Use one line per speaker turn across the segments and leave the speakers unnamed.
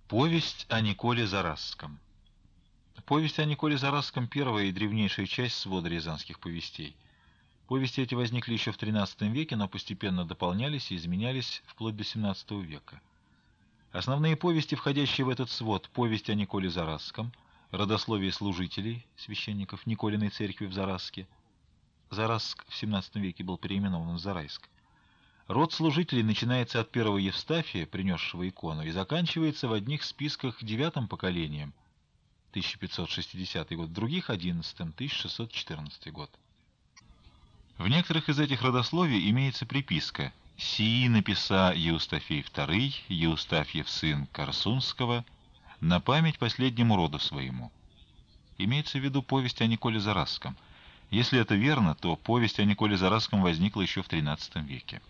Повесть о Николе Зарасском. Повесть о Николе Зарасском — первая и древнейшая часть свода рязанских повестей. Повести эти возникли еще в XIII веке, но постепенно дополнялись и изменялись вплоть до XVII века. Основные повести, входящие в этот свод: повесть о Николе Зарасском, родословие служителей, священников Николиной церкви в Зарасске. Зарасск в XVII веке был переименован в Зарайск. Род служителей начинается от первого Евстафия, принесшего икону, и заканчивается в одних списках девятым поколением, 1560 год, в других — 11-м, 1614 год. В некоторых из этих родословий имеется приписка: «Сии написа Еустафий II, Еустафьев сын Корсунского, на память последнему роду своему». Имеется в виду повесть о Николе Зарасском. Если это верно, то повесть о Николе Зарасском возникла еще в XIII веке.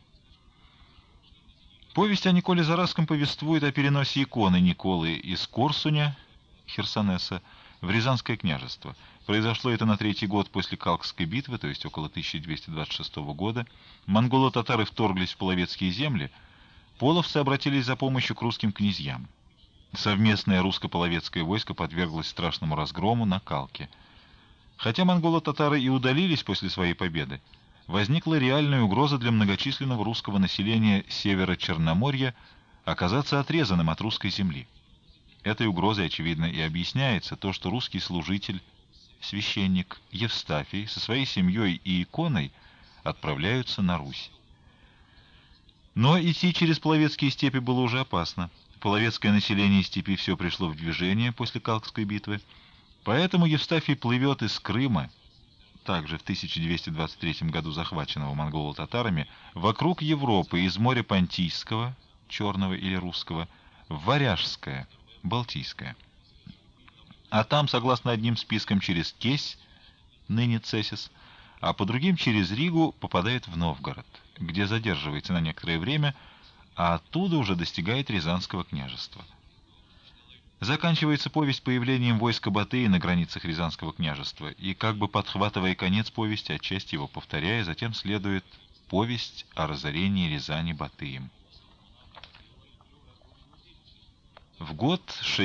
Повесть о Николе Зарасском повествует о переносе иконы Николы из Корсуня, Херсонеса, в Рязанское княжество. Произошло это на третий год после Калкской битвы, то есть около 1226 года. Монголо-татары вторглись в половецкие земли. Половцы обратились за помощью к русским князьям. Совместное русско-половецкое войско подверглось страшному разгрому на Калке. Хотя монголо-татары и удалились после своей победы, возникла реальная угроза для многочисленного русского населения севера Черноморья оказаться отрезанным от русской земли. Этой угрозой, очевидно, и объясняется то, что русский служитель, священник Евстафий со своей семьей и иконой отправляются на Русь. Но идти через половецкие степи было уже опасно. Половецкое население степи все пришло в движение после Калкской битвы, поэтому Евстафий плывет из Крыма, также в 1223 году захваченного монголо-татарами, вокруг Европы из моря Понтийского, Черного или Русского, в Варяжское, Балтийское. А там, согласно одним спискам, через Кесь, ныне Цесис, а по другим через Ригу попадает в Новгород, где задерживается на некоторое время, а оттуда уже достигает Рязанского княжества. Заканчивается повесть появлением войска Батыя на границах Рязанского княжества, и, как бы подхватывая конец повести, отчасти его повторяя, затем следует повесть о разорении Рязани Батыем. В год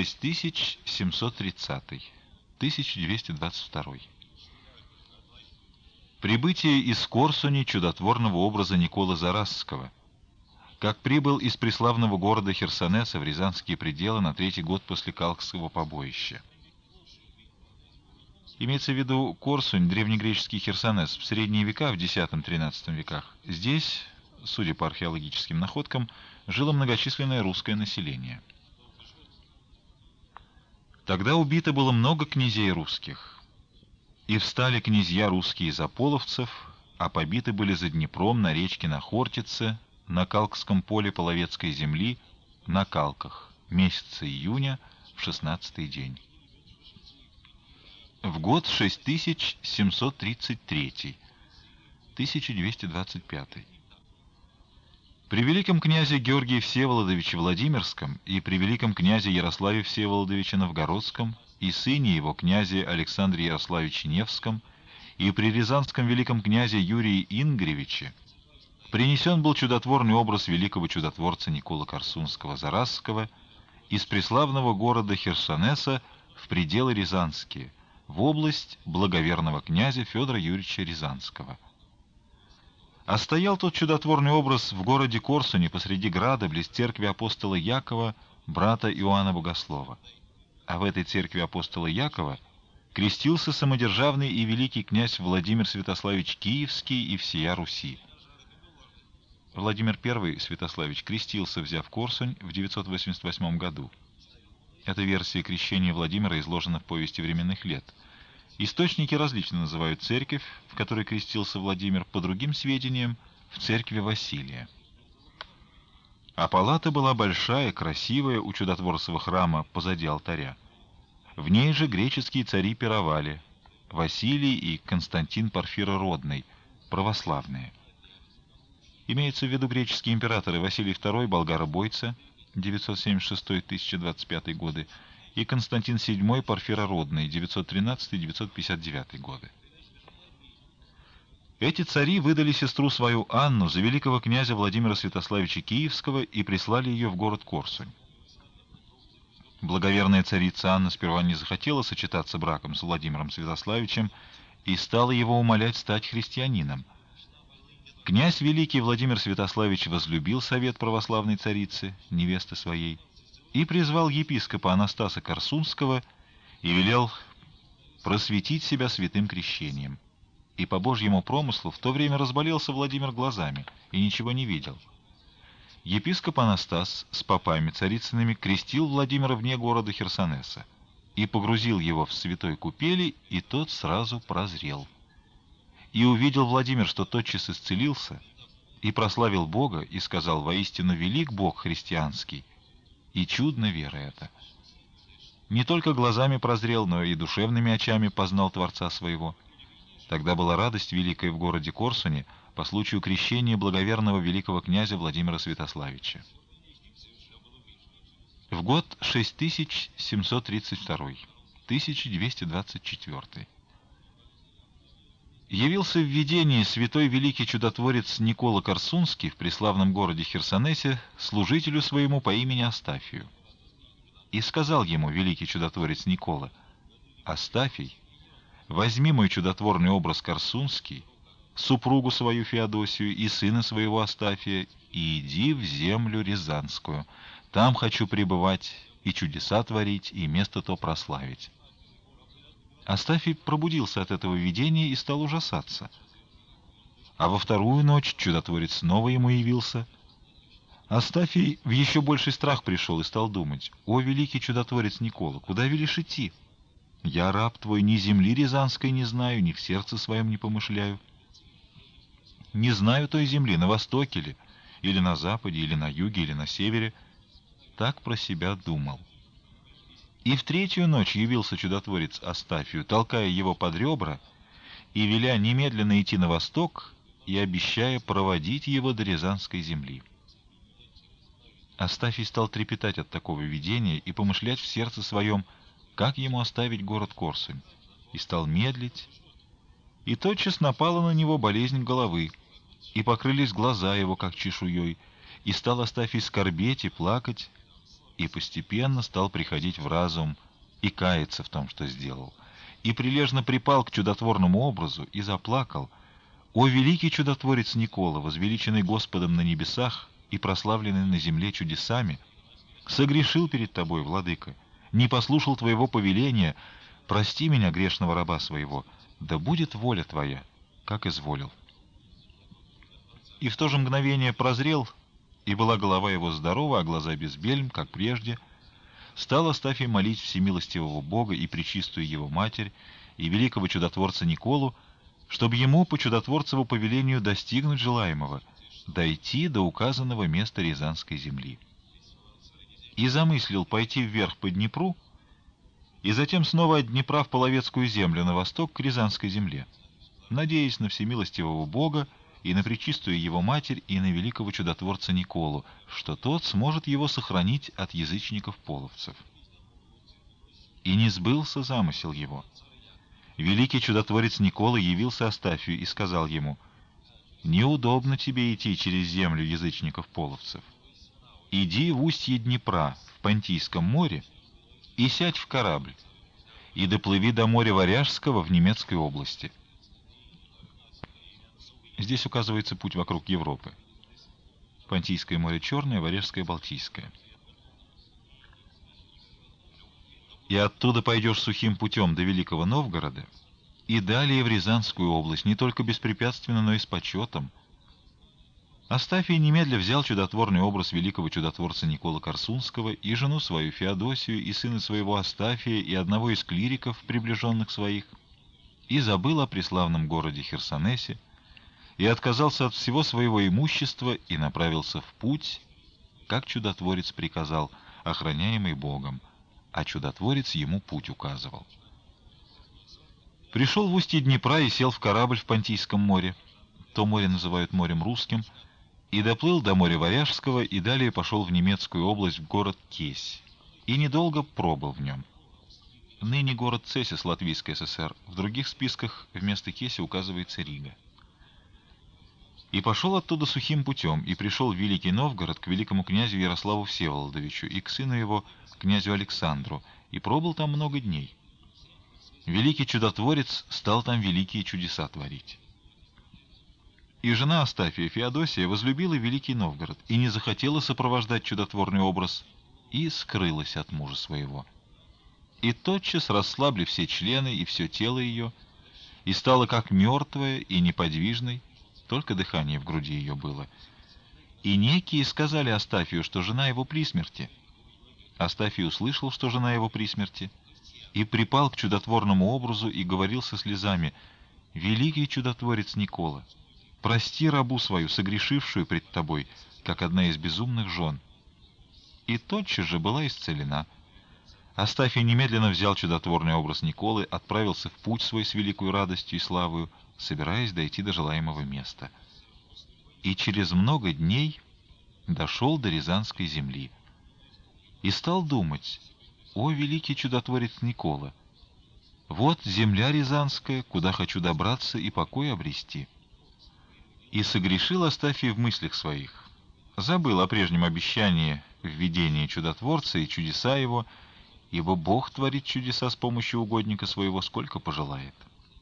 6730, 1222. Прибытие из Корсуни чудотворного образа Николы Зарасского, как прибыл из преславного города Херсонеса в Рязанские пределы на третий год после Калкского побоища. Имеется в виду Корсунь, древнегреческий Херсонес, в средние века, в X-XIII веках. Здесь, судя по археологическим находкам, жило многочисленное русское население. Тогда убито было много князей русских, и встали князья русские за половцев, а побиты были за Днепром, на речке на Хортице, на Калкском поле половецкой земли, на Калках, месяца июня, в 16-й день. В год 6733, 1225. При великом князе Георгии Всеволодовиче Владимирском и при великом князе Ярославе Всеволодовиче Новгородском и сыне его князе Александре Ярославиче Невском и при рязанском великом князе Юрии Ингревиче принесен был чудотворный образ великого чудотворца Николы Корсунского-Зарасского из преславного города Херсонеса в пределы Рязанские, в область благоверного князя Федора Юрьевича Рязанского. А стоял тот чудотворный образ в городе Корсуне посреди града, близ церкви апостола Якова, брата Иоанна Богослова. А в этой церкви апостола Якова крестился самодержавный и великий князь Владимир Святославич Киевский и всея Руси. Владимир I Святославич крестился, взяв Корсунь, в 988 году. Эта версия крещения Владимира изложена в повести временных лет. Источники различно называют церковь, в которой крестился Владимир, по другим сведениям, в церкви Василия. А палата была большая, красивая, у чудотворцевого храма позади алтаря. В ней же греческие цари пировали: Василий и Константин Порфирородный, православные. Имеются в виду греческие императоры Василий II, болгаробойца, 976-1025 годы, и Константин VII Порфирородный, 913-959 годы. Эти цари выдали сестру свою Анну за великого князя Владимира Святославича Киевского и прислали ее в город Корсунь. Благоверная царица Анна сперва не захотела сочетаться браком с Владимиром Святославичем и стала его умолять стать христианином. Князь Великий Владимир Святославич возлюбил совет православной царицы, невесты своей, и призвал епископа Анастаса Корсунского и велел просветить себя святым крещением. И по Божьему промыслу в то время разболелся Владимир глазами и ничего не видел. Епископ Анастас с попами царицыными крестил Владимира вне города Херсонеса и погрузил его в святой купели, и тот сразу прозрел. И увидел Владимир, что тотчас исцелился, и прославил Бога, и сказал: «Воистину велик Бог христианский, и чудна вера эта». Не только глазами прозрел, но и душевными очами познал Творца своего. Тогда была радость великая в городе Корсуне по случаю крещения благоверного великого князя Владимира Святославича. В год 6732, 1224. Явился в видении святой великий чудотворец Никола Корсунский в преславном городе Херсонесе служителю своему по имени Астафию. И сказал ему великий чудотворец Никола: «Астафий, возьми мой чудотворный образ Корсунский, супругу свою Феодосию и сына своего Астафия, и иди в землю Рязанскую. Там хочу пребывать и чудеса творить, и место то прославить». Астафий пробудился от этого видения и стал ужасаться. А во вторую ночь чудотворец снова ему явился. Астафий в еще больший страх пришел и стал думать: «О, великий чудотворец Никола, куда велишь идти? Я, раб твой, ни земли Рязанской не знаю, ни в сердце своем не помышляю. Не знаю той земли, на востоке ли, или на западе, или на юге, или на севере». Так про себя думал. И в третью ночь явился чудотворец Астафию, толкая его под ребра и веля немедленно идти на восток и обещая проводить его до Рязанской земли. Астафий стал трепетать от такого видения и помышлять в сердце своем, как ему оставить город Корсунь, и стал медлить, и тотчас напала на него болезнь головы, и покрылись глаза его, как чешуей, и стал Астафий скорбеть и плакать, и постепенно стал приходить в разум и каяться в том, что сделал, и прилежно припал к чудотворному образу и заплакал: «О, великий чудотворец Никола, возвеличенный Господом на небесах и прославленный на земле чудесами, согрешил перед тобой, владыка, не послушал твоего повеления, прости меня, грешного раба своего, да будет воля твоя, как изволил». И в то же мгновение прозрел, и была голова его здорова, а глаза без бельм, как прежде. Стал Астафий молить всемилостивого Бога и пречистую его Матерь, и великого чудотворца Николу, чтобы ему по чудотворцеву повелению достигнуть желаемого, дойти до указанного места Рязанской земли. И замыслил пойти вверх по Днепру, и затем снова от Днепра в Половецкую землю на восток к Рязанской земле, надеясь на всемилостивого Бога и на пречистую его Матерь, и на великого чудотворца Николу, что тот сможет его сохранить от язычников-половцев. И не сбылся замысел его. Великий чудотворец Никола явился Астафию и сказал ему: «Неудобно тебе идти через землю язычников-половцев. Иди в устье Днепра, в Понтийском море, и сядь в корабль, и доплыви до моря Варяжского в немецкой области». Здесь указывается путь вокруг Европы. Понтийское море Черное, Варяжское Балтийское. «И оттуда пойдешь сухим путем до Великого Новгорода, и далее в Рязанскую область, не только беспрепятственно, но и с почетом». Астафий немедля взял чудотворный образ великого чудотворца Никола Корсунского и жену свою Феодосию, и сына своего Астафия, и одного из клириков, приближенных своих, и забыл о преславном городе Херсонесе, и отказался от всего своего имущества и направился в путь, как чудотворец приказал, охраняемый Богом, а чудотворец ему путь указывал. Пришел в устье Днепра и сел в корабль в Понтийском море, то море называют морем Русским, и доплыл до моря Варяжского, и далее пошел в немецкую область, в город Кесь, и недолго пробыл в нем. Ныне город Цесис, Латвийской ССР, в других списках вместо Кеси указывается Рига. И пошел оттуда сухим путем, и пришел в Великий Новгород к великому князю Ярославу Всеволодовичу и к сыну его, князю Александру, и пробыл там много дней. Великий чудотворец стал там великие чудеса творить. И жена Астафия, Феодосия, возлюбила Великий Новгород и не захотела сопровождать чудотворный образ, и скрылась от мужа своего. И тотчас расслабли все члены и все тело ее, и стала как мертвая и неподвижной, только дыхание в груди ее было. И некие сказали Астафию, что жена его при смерти. Астафий услышал, что жена его при смерти, и припал к чудотворному образу и говорил со слезами: «Великий чудотворец Никола, прости рабу свою, согрешившую пред тобой, как одна из безумных жен». И тотчас же была исцелена. Астафий немедленно взял чудотворный образ Николы, отправился в путь свой с великой радостью и славою, собираясь дойти до желаемого места. И через много дней дошел до Рязанской земли. И стал думать: «О, великий чудотворец Никола! Вот земля Рязанская, куда хочу добраться и покой обрести». И согрешил Астафий в мыслях своих, забыл о прежнем обещании в видении чудотворца и чудеса его, ибо Бог творит чудеса с помощью угодника своего, сколько пожелает.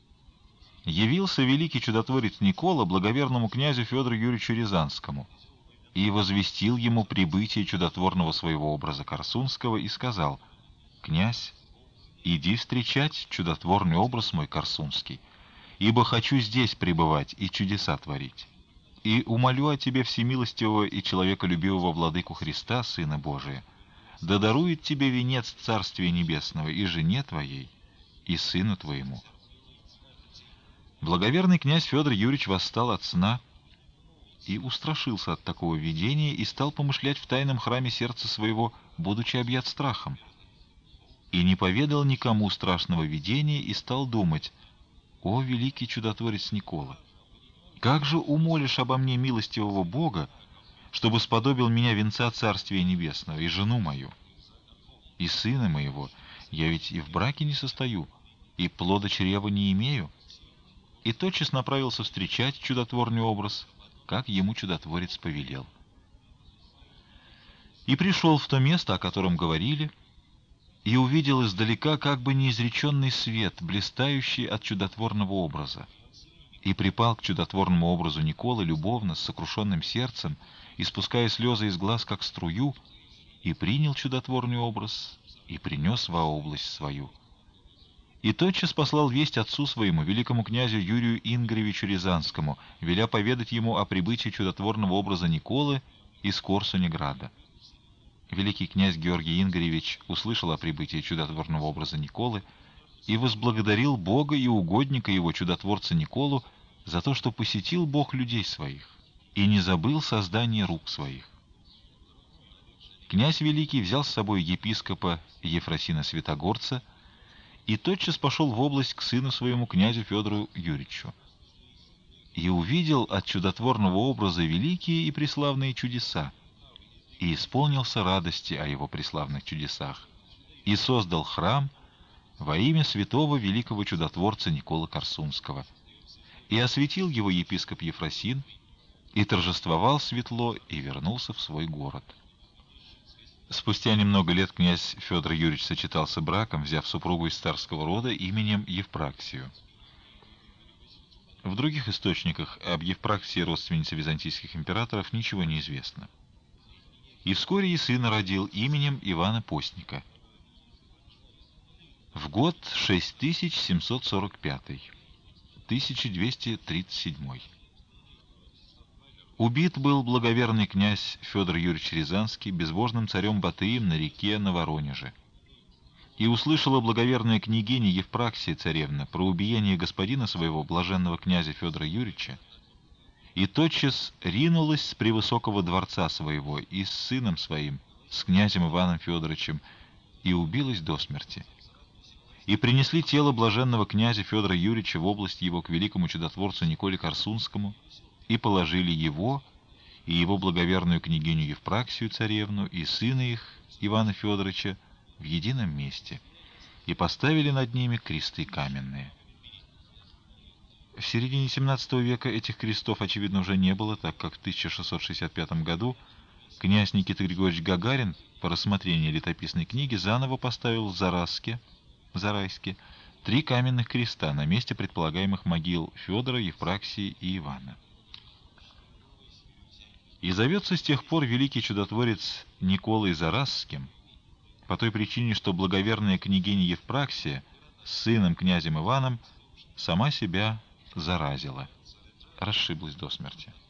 Явился великий чудотворец Никола благоверному князю Федору Юрьевичу Рязанскому и возвестил ему прибытие чудотворного своего образа Корсунского и сказал: «Князь, иди встречать чудотворный образ мой Корсунский, ибо хочу здесь пребывать и чудеса творить. И умолю о тебе всемилостивого и человеколюбивого владыку Христа, Сына Божия, да дарует тебе венец Царствия Небесного и жене твоей, и сыну твоему». Благоверный князь Федор Юрьевич восстал от сна и устрашился от такого видения и стал помышлять в тайном храме сердца своего, будучи объят страхом. И не поведал никому страшного видения и стал думать: «О, великий чудотворец Никола! Как же умолишь обо мне милостивого Бога, чтобы сподобил меня венца Царствия Небесного и жену мою, и сына моего? Я ведь и в браке не состою, и плода чрева не имею». И тотчас направился встречать чудотворный образ, как ему чудотворец повелел. И пришел в то место, о котором говорили, и увидел издалека как бы неизреченный свет, блистающий от чудотворного образа. И припал к чудотворному образу Николы любовно, с сокрушенным сердцем, испуская слезы из глаз, как струю, и принял чудотворный образ, и принес во область свою. И тотчас послал весть отцу своему, великому князю Юрию Ингоревичу Рязанскому, веля поведать ему о прибытии чудотворного образа Николы из Корсунеграда. Великий князь Георгий Ингоревич услышал о прибытии чудотворного образа Николы и возблагодарил Бога и угодника его, чудотворца Николу, за то, что посетил Бог людей своих и не забыл создания рук своих. Князь Великий взял с собой епископа Ефросина Святогорца и тотчас пошел в область к сыну своему, князю Федору Юрьевичу. И увидел от чудотворного образа великие и преславные чудеса, и исполнился радости о его преславных чудесах, и создал храм во имя святого великого чудотворца Николы Корсунского, и осветил его епископ Ефросин, и торжествовал светло, и вернулся в свой город. Спустя немного лет князь Федор Юрьевич сочетался браком, взяв супругу из царского рода именем Евпраксию. В других источниках об Евпраксии, родственнице византийских императоров, ничего не известно. И вскоре и сына родил именем Ивана Постника. В год 6745, 1237. Убит был благоверный князь Федор Юрьевич Рязанский безбожным царем Батыем на реке на Воронеже. И услышала благоверная княгиня Евпраксия царевна про убиение господина своего, блаженного князя Федора Юрьевича, и тотчас ринулась с превысокого дворца своего и с сыном своим, с князем Иваном Федоровичем, и убилась до смерти. И принесли тело блаженного князя Федора Юрьевича в область его к великому чудотворцу Николе Корсунскому, и положили его и его благоверную княгиню Евпраксию царевну и сына их, Ивана Федоровича, в едином месте, и поставили над ними кресты каменные. В середине XVII века этих крестов, очевидно, уже не было, так как в 1665 году князь Никита Григорьевич Гагарин по рассмотрению летописной книги заново поставил в Зарайске 3 каменных креста на месте предполагаемых могил Федора, Евпраксии и Ивана. И зовется с тех пор великий чудотворец Николой Зарасским по той причине, что благоверная княгиня Евпраксия с сыном князем Иваном сама себя заразила, расшиблась до смерти.